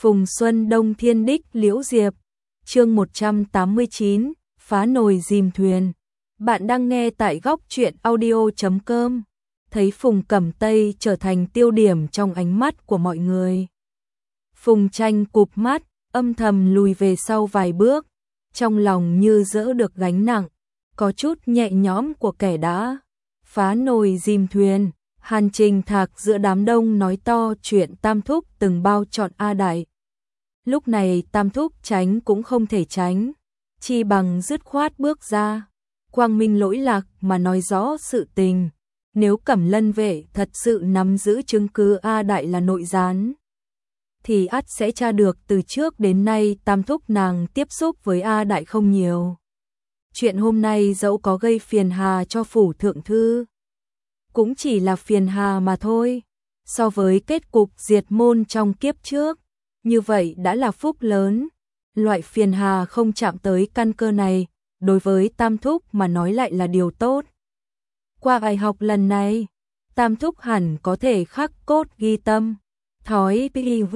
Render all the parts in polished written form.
Phùng Xuân Đông Thiên Đích Liễu Diệp, chương 189, phá nồi dìm thuyền. Bạn đang nghe tại góc truyện audio.com. Thấy Phùng Cẩm Tây trở thành tiêu điểm trong ánh mắt của mọi người. Phùng Tranh cụp mắt, âm thầm lùi về sau vài bước, trong lòng như dỡ được gánh nặng, có chút nhẹ nhõm của kẻ đã phá nồi dìm thuyền. Hàn Trình Thạc giữa đám đông nói to chuyện Tam Thúc từng bao trọn A Đại. Lúc này Tam Thúc tránh cũng không thể tránh, chi bằng dứt khoát bước ra, quang minh lỗi lạc mà nói rõ sự tình. Nếu Cẩm Lân vệ thật sự nắm giữ chứng cứ A Đại là nội gián, thì ắt sẽ tra được. Từ trước đến nay Tam Thúc nàng tiếp xúc với A Đại không nhiều. Chuyện hôm nay dẫu có gây phiền hà cho phủ thượng thư, cũng chỉ là phiền hà mà thôi. So với kết cục diệt môn trong kiếp trước, như vậy đã là phúc lớn. Loại phiền hà không chạm tới căn cơ này, đối với Tam Thúc mà nói lại là điều tốt. Qua bài học lần này, Tam Thúc hẳn có thể khắc cốt ghi tâm. Thói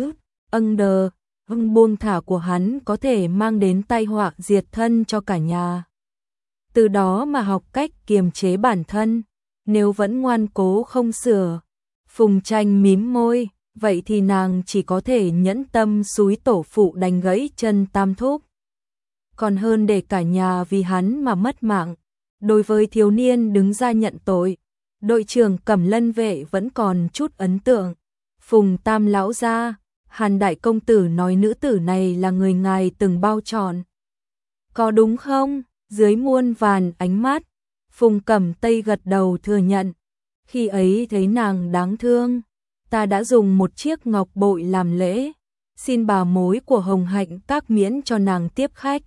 buông thả của hắn có thể mang đến tai họa diệt thân cho cả nhà. Từ đó mà học cách kiềm chế bản thân. Nếu vẫn ngoan cố không sửa, Phùng Tranh mím môi, vậy thì nàng chỉ có thể nhẫn tâm xúi tổ phụ đánh gãy chân Tam Thúc. Còn hơn để cả nhà vì hắn mà mất mạng. Đối với thiếu niên đứng ra nhận tội, đội trưởng Cẩm Lân vệ vẫn còn chút ấn tượng. Phùng Tam lão gia, Hàn đại công tử nói nữ tử này là người ngài từng bao trọn. Có đúng không? Dưới muôn vàn ánh mắt, Phùng Cẩm Tây gật đầu thừa nhận. Khi ấy thấy nàng đáng thương, ta đã dùng một chiếc ngọc bội làm lễ, xin bà mối của Hồng Hạnh các miễn cho nàng tiếp khách.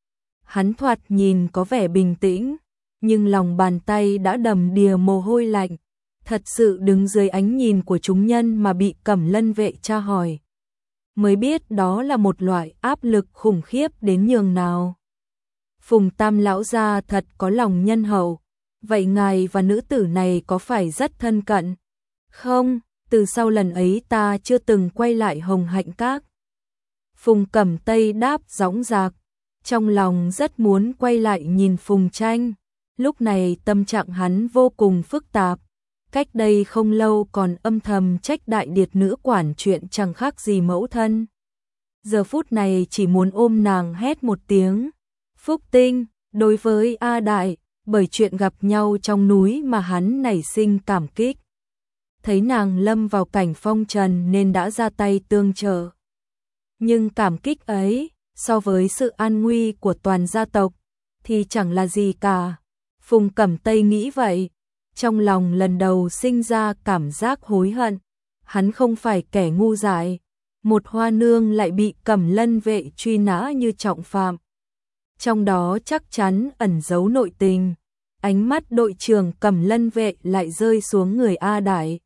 Hắn thoạt nhìn có vẻ bình tĩnh, nhưng lòng bàn tay đã đầm đìa mồ hôi lạnh. Thật sự đứng dưới ánh nhìn của chúng nhân mà bị Cẩm Lân vệ tra hỏi, mới biết đó là một loại áp lực khủng khiếp đến nhường nào. Phùng Tam lão gia thật có lòng nhân hậu. Vậy ngài và nữ tử này có phải rất thân cận? Không, từ sau lần ấy ta chưa từng quay lại Hồng Hạnh các. Phùng Cẩm Tây đáp dõng dạc, trong lòng rất muốn quay lại nhìn Phùng Tranh. Lúc này tâm trạng hắn vô cùng phức tạp. Cách đây không lâu còn âm thầm trách đại điệt nữ quản chuyện chẳng khác gì mẫu thân. Giờ phút này chỉ muốn ôm nàng hét một tiếng Phúc Tinh. Đối với A Đại, bởi chuyện gặp nhau trong núi mà hắn nảy sinh cảm kích. Thấy nàng lâm vào cảnh phong trần nên đã ra tay tương trợ. Nhưng cảm kích ấy, so với sự an nguy của toàn gia tộc, thì chẳng là gì cả. Phùng Cẩm Tây nghĩ vậy, trong lòng lần đầu sinh ra cảm giác hối hận. Hắn không phải kẻ ngu dại, một hoa nương lại bị Cẩm Lân vệ truy nã như trọng phạm. Trong đó chắc chắn ẩn giấu nội tình. Ánh mắt đội trưởng Cẩm Lân vệ lại rơi xuống người A Đại.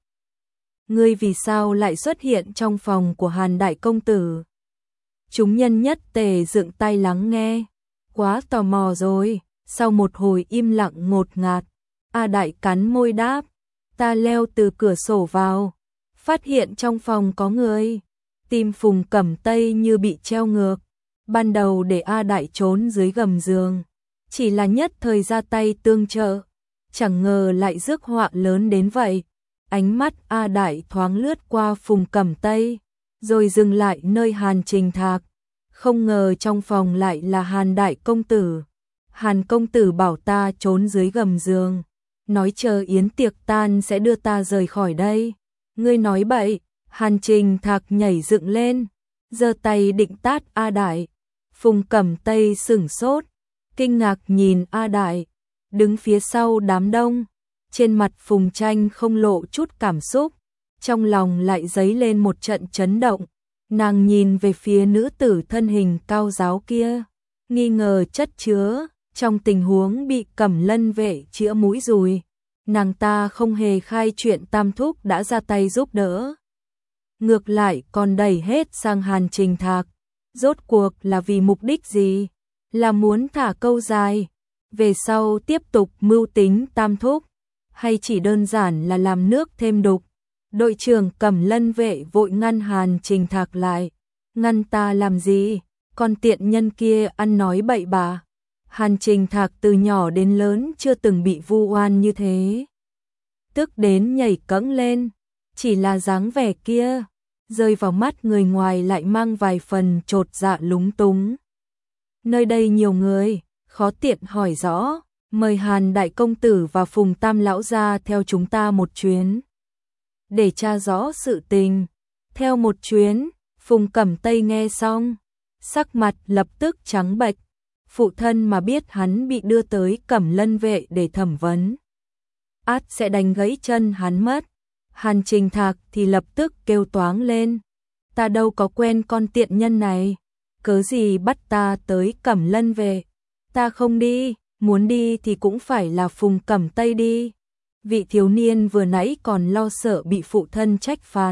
Ngươi vì sao lại xuất hiện trong phòng của Hàn đại công tử? Chúng nhân nhất tề dựng tay lắng nghe. Quá tò mò rồi. Sau một hồi im lặng ngột ngạt, A Đại cắn môi đáp. Ta leo từ cửa sổ vào, phát hiện trong phòng có người. Tim Phùng Cẩm Tây như bị treo ngược. Ban đầu để A Đại trốn dưới gầm giường, chỉ là nhất thời ra tay tương trợ, chẳng ngờ lại rước họa lớn đến vậy. Ánh mắt A Đại thoáng lướt qua Phùng Cẩm Tây, rồi dừng lại nơi Hàn Trình Thạc. Không ngờ trong phòng lại là Hàn đại công tử. Hàn công tử bảo ta trốn dưới gầm giường, nói chờ yến tiệc tan sẽ đưa ta rời khỏi đây. Ngươi nói bậy. Hàn Trình Thạc nhảy dựng lên, giơ tay định tát A Đại. Phùng Cẩm Tây sửng sốt, kinh ngạc nhìn A Đại, đứng phía sau đám đông. Trên mặt Phùng Tranh không lộ chút cảm xúc, trong lòng lại dấy lên một trận chấn động. Nàng nhìn về phía nữ tử thân hình cao ráo kia, nghi ngờ chất chứa. Trong tình huống bị Cẩm Lân vệ chĩa mũi dùi, nàng ta không hề khai chuyện Tam Thúc đã ra tay giúp đỡ, ngược lại còn đẩy hết sang Hàn Trình Thạc. Rốt cuộc là vì mục đích gì? Là muốn thả câu dài, về sau tiếp tục mưu tính Tam Thúc, hay chỉ đơn giản là làm nước thêm đục? Đội trưởng Cẩm Lân vệ vội ngăn Hàn Trình Thạc lại. ngăn ta làm gì, con tiện nhân kia ăn nói bậy bạ. Hàn Trình Thạc từ nhỏ đến lớn chưa từng bị vu oan như thế. Tức đến nhảy cẫng lên, chỉ là dáng vẻ kia, rơi vào mắt người ngoài lại mang vài phần chột dạ lúng túng. Nơi đây nhiều người, khó tiện hỏi rõ, mời Hàn đại công tử và Phùng Tam lão gia theo chúng ta một chuyến. Để tra rõ sự tình, theo một chuyến, Phùng Cẩm Tây nghe xong, sắc mặt lập tức trắng bệch, phụ thân mà biết hắn bị đưa tới Cẩm Lân vệ để thẩm vấn, át sẽ đánh gãy chân hắn mất. Hàn Trình Thạc thì lập tức kêu toáng lên, ta đâu có quen con tiện nhân này, cớ gì bắt ta tới Cẩm Lân vệ, ta không đi, muốn đi thì cũng phải là Phùng Cẩm Tây đi. Vị thiếu niên vừa nãy còn lo sợ bị phụ thân trách phạt,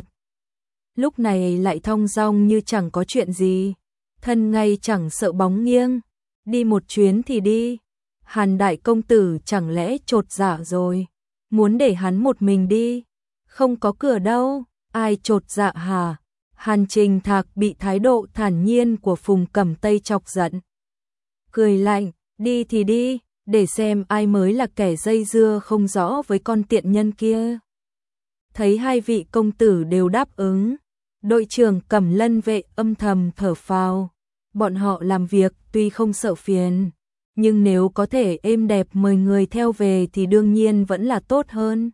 lúc này lại thong dong như chẳng có chuyện gì, thân ngay chẳng sợ bóng nghiêng, đi một chuyến thì đi. Hàn đại công tử chẳng lẽ chột dạ rồi, muốn để hắn một mình đi, không có cửa đâu, ai chột dạ hả? Hàn Trình Thạc bị thái độ thản nhiên của Phùng Cẩm Tây chọc giận, cười lạnh, đi thì đi, để xem ai mới là kẻ dây dưa không rõ với con tiện nhân kia. Thấy hai vị công tử đều đáp ứng, đội trưởng Cẩm Lân vệ âm thầm thở phào, bọn họ làm việc tuy không sợ phiền, nhưng nếu có thể êm đẹp mời người theo về thì đương nhiên vẫn là tốt hơn.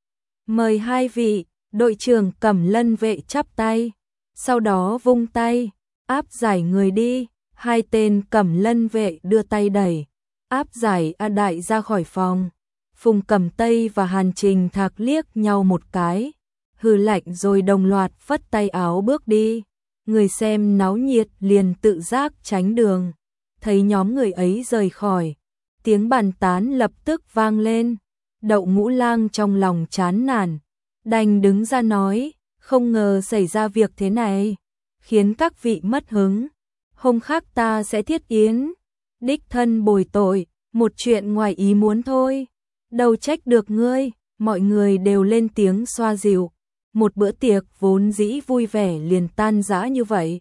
Mời hai vị, đội trưởng Cẩm Lân vệ chắp tay, sau đó vung tay, áp giải người đi. Hai tên Cẩm Lân vệ đưa tay đẩy, áp giải A Đại ra khỏi phòng. Phùng Cẩm Tây và Hàn Trình Thạc liếc nhau một cái, hừ lạnh rồi đồng loạt phất tay áo bước đi. Người xem náo nhiệt liền tự giác tránh đường. Thấy nhóm người ấy rời khỏi, tiếng bàn tán lập tức vang lên. Đậu Ngũ Lang trong lòng chán nản, đành đứng ra nói, không ngờ xảy ra việc thế này, khiến các vị mất hứng. Hôm khác ta sẽ thiết yến, đích thân bồi tội, một chuyện ngoài ý muốn thôi, đâu trách được ngươi. Mọi người đều lên tiếng xoa dịu, một bữa tiệc vốn dĩ vui vẻ liền tan rã như vậy.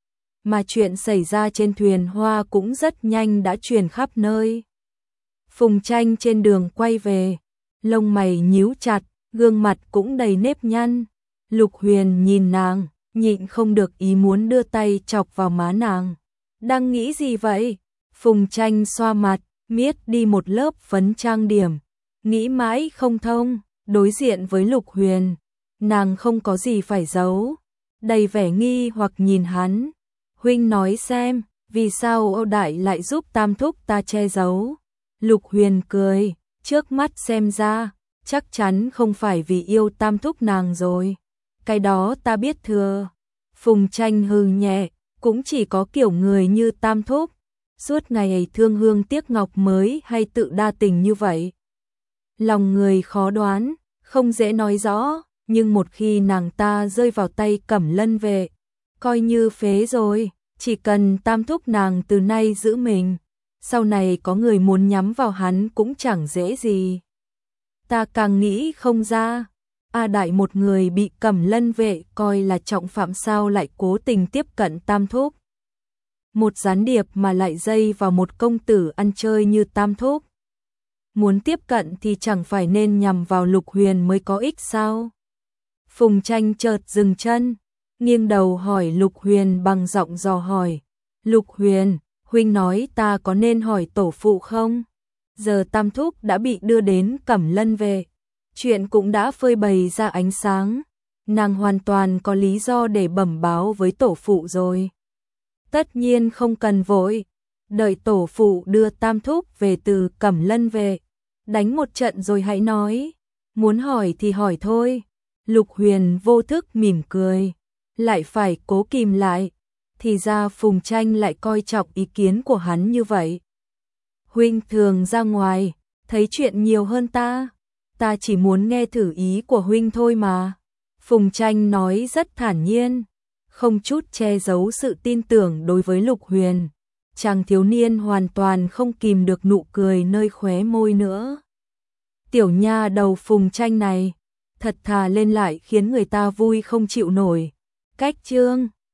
Mà chuyện xảy ra trên thuyền hoa cũng rất nhanh đã truyền khắp nơi. Phùng Tranh trên đường quay về, lông mày nhíu chặt, gương mặt cũng đầy nếp nhăn. Lục Huyền nhìn nàng, nhịn không được ý muốn đưa tay chọc vào má nàng. Đang nghĩ gì vậy? Phùng Tranh xoa mặt, miết đi một lớp phấn trang điểm, nghĩ mãi không thông, đối diện với Lục Huyền, nàng không có gì phải giấu, đầy vẻ nghi hoặc nhìn hắn. Huynh nói xem, vì sao Âu Đại lại giúp Tam thúc ta che giấu? Lục Huyền cười, trước mắt xem ra, chắc chắn không phải vì yêu Tam thúc nàng rồi. Cái đó ta biết thừa. Phùng Tranh hừ nhẹ, cũng chỉ có kiểu người như Tam thúc, suốt ngày thương hương tiếc ngọc mới hay tự đa tình như vậy. Lòng người khó đoán, không dễ nói rõ, nhưng một khi nàng ta rơi vào tay Cẩm Lân vệ, coi như phế rồi. Chỉ cần Tam thúc nàng từ nay giữ mình, sau này có người muốn nhắm vào hắn cũng chẳng dễ gì. Ta càng nghĩ không ra, A Đại một người bị Cẩm Lân vệ coi là trọng phạm sao lại cố tình tiếp cận Tam thúc. Một gián điệp mà lại dây vào một công tử ăn chơi như Tam thúc. Muốn tiếp cận thì chẳng phải nên nhằm vào Lục Huyền mới có ích sao? Phùng Tranh chợt dừng chân, nghiêng đầu hỏi Lục Huyền bằng giọng dò hỏi. Lục Huyền, huynh nói ta có nên hỏi tổ phụ không? Giờ Tam thúc đã bị đưa đến Cẩm Lân vệ, chuyện cũng đã phơi bày ra ánh sáng, nàng hoàn toàn có lý do để bẩm báo với tổ phụ rồi. Tất nhiên không cần vội, đợi tổ phụ đưa Tam thúc về từ Cẩm Lân vệ, đánh một trận rồi hãy nói, muốn hỏi thì hỏi thôi. Lục Huyền vô thức mỉm cười, lại phải cố kìm lại, thì ra Phùng Tranh lại coi trọng ý kiến của hắn như vậy. Huynh thường ra ngoài, thấy chuyện nhiều hơn ta chỉ muốn nghe thử ý của huynh thôi mà. Phùng Tranh nói rất thản nhiên, không chút che giấu sự tin tưởng đối với Lục Huyền. Chàng thiếu niên hoàn toàn không kìm được nụ cười nơi khóe môi nữa. Tiểu nha đầu Phùng Tranh này, thật thà lên lại khiến người ta vui không chịu nổi. Cách chương